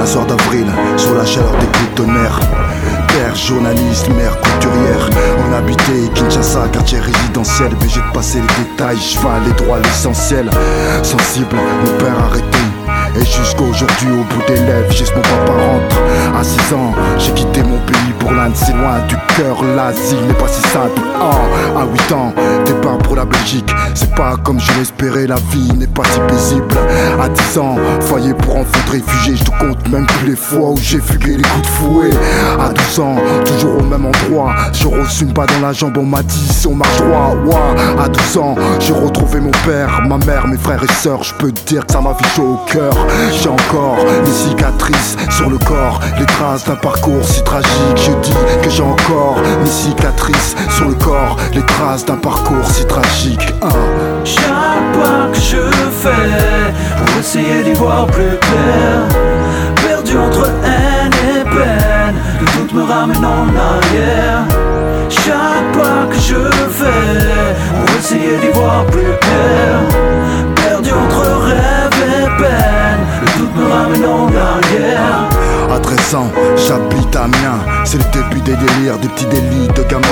un soir d'avril, sur la chaleur des coups de tonnerre. Père, journaliste, mère, couturière. On habitait Kinshasa, quartier résidentiel. Obligé de passer les détails, je vais aller droit à l'essentiel. Sensible, mon père arrêté. Et jusqu'à aujourd'hui, au bout des lèvres, j'ai ce mon papa rentre. À 6 ans, j'ai quitté mon pays pour l'Inde, c'est loin du cœur, l'asile n'est pas si simple. À 8 ans, départ pour la Belgique. C'est pas comme je l'espérais, la vie n'est pas si paisible. À 10 ans, foyer pour enfants de réfugiés. Je te compte même plus les fois où j'ai fugué les coups de fouet. À 12 ans, toujours au même endroit. Je reçu une balle dans la jambe, on m'a dit si on marche droit. À 12 ans, j'ai retrouvé mon père, ma mère, mes frères et sœurs. Je peux te dire que ça m'a fait chaud au cœur. J'ai encore des cicatrices sur le corps, les traces d'un parcours si tragique. Je dis que j'ai encore des cicatrices sur le corps, les traces d'un parcours si tragique. Chaque pas que je fais pour essayer d'y voir plus clair, perdu entre haine et peine, le doute me ramène en arrière. Chaque pas que je fais pour essayer d'y voir plus clair, perdu entre rêve et peine, le doute me ramène en arrière. À 13 ans, j'habite à Amiens. C'est le début des délires, des petits délits de gamin.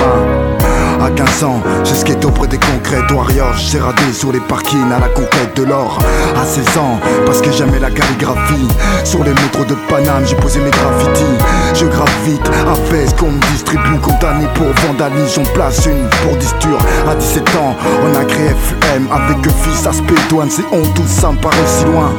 À 15 ans, j'ai skaté auprès des concrètes warriors. J'ai radé sur les parkings à la conquête de l'or. À 16 ans, parce que j'aimais la calligraphie, sur les métros de Paname, j'ai posé mes graffitis. Je gravite à Fès qu'on me distribue, condamné pour vandalisme. J'en place une pour disture. À 17 ans, on a créé FM avec fils aspect douane. C'est honte, tout ça me paraît si loin,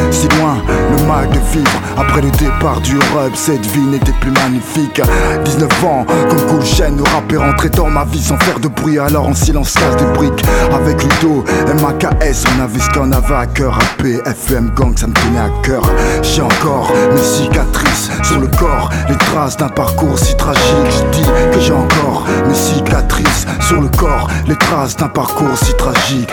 le mal de vivre. Après le départ du rub, cette vie n'était plus magnifique. 19 ans, comme Cool Chain, le rappeur entrait dans ma vie sans faire de bruit. Alors en silence casse des briques. Avec Ludo, MAKS, on avait ce qu'on avait à cœur. AP, FM, gang, ça me tenait à cœur. J'ai encore mes cicatrices sur le corps, les traces d'un parcours si tragique. Je dis que j'ai encore mes cicatrices sur le corps, les traces d'un parcours si tragique.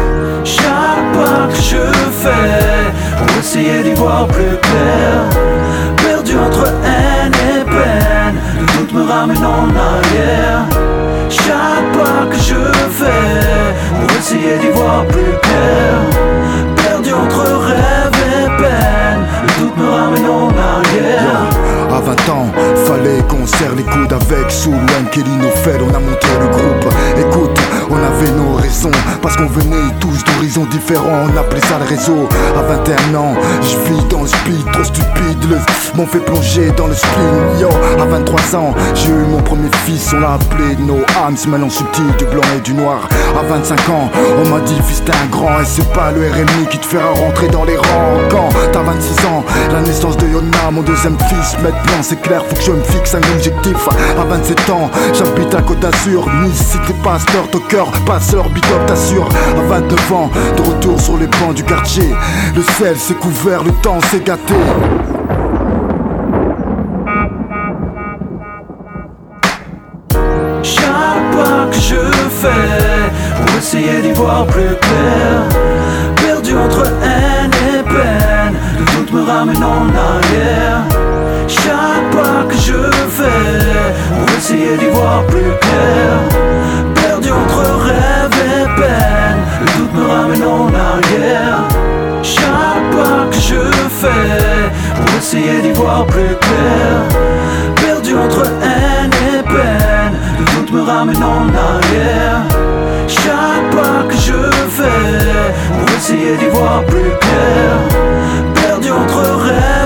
Chaque pas que je fais pour essayer d'y voir plus clair, perdu entre haine et peine, le doute me ramène en arrière. Chaque pas que je fais pour essayer d'y voir plus clair, perdu entre rêve et peine, le doute me ramène en arrière. À 20 ans, fallait qu'on serre les coudes avec Soul, Wayne, Kelly, Nofel. On a monté le groupe, écoute, on avait nos raisons, parce qu'on venait tous d'horizons différents, on appelait ça le réseau. À 21 ans, je vis dans le speed, trop stupide, le m'ont fait plonger dans le spleen. Yo, à 23 ans, j'ai eu mon premier fils, on l'a appelé No Arms, mélange subtil du blanc et du noir. À 25 ans, on m'a dit fils t'es un grand, et c'est pas le RMI qui te fera rentrer dans les rangs. Quand t'as 26 ans, la naissance de Yona, mon deuxième fils. Maintenant c'est clair, faut que je me fixe un objectif. À 27 ans, j'habite à Côte d'Azur, Nice, si t'es pasteur, ton cœur passeur, big up t'assure. À 29 ans, de retour sur les bancs du quartier, le sel s'est couvert, le temps s'est gâté. Chaque pas que je fais pour essayer d'y voir plus clair, perdu entre haine et peine, le doute me ramène en arrière. Chaque pas que je fais pour essayer d'y voir plus clair, perdu entre rêve et peine, le doute me ramène en arrière. Chaque pas que je fais pour essayer d'y voir plus clair, perdu entre haine et peine, le doute me ramène en arrière. Chaque pas que je fais pour essayer d'y voir plus clair, perdu entre rêve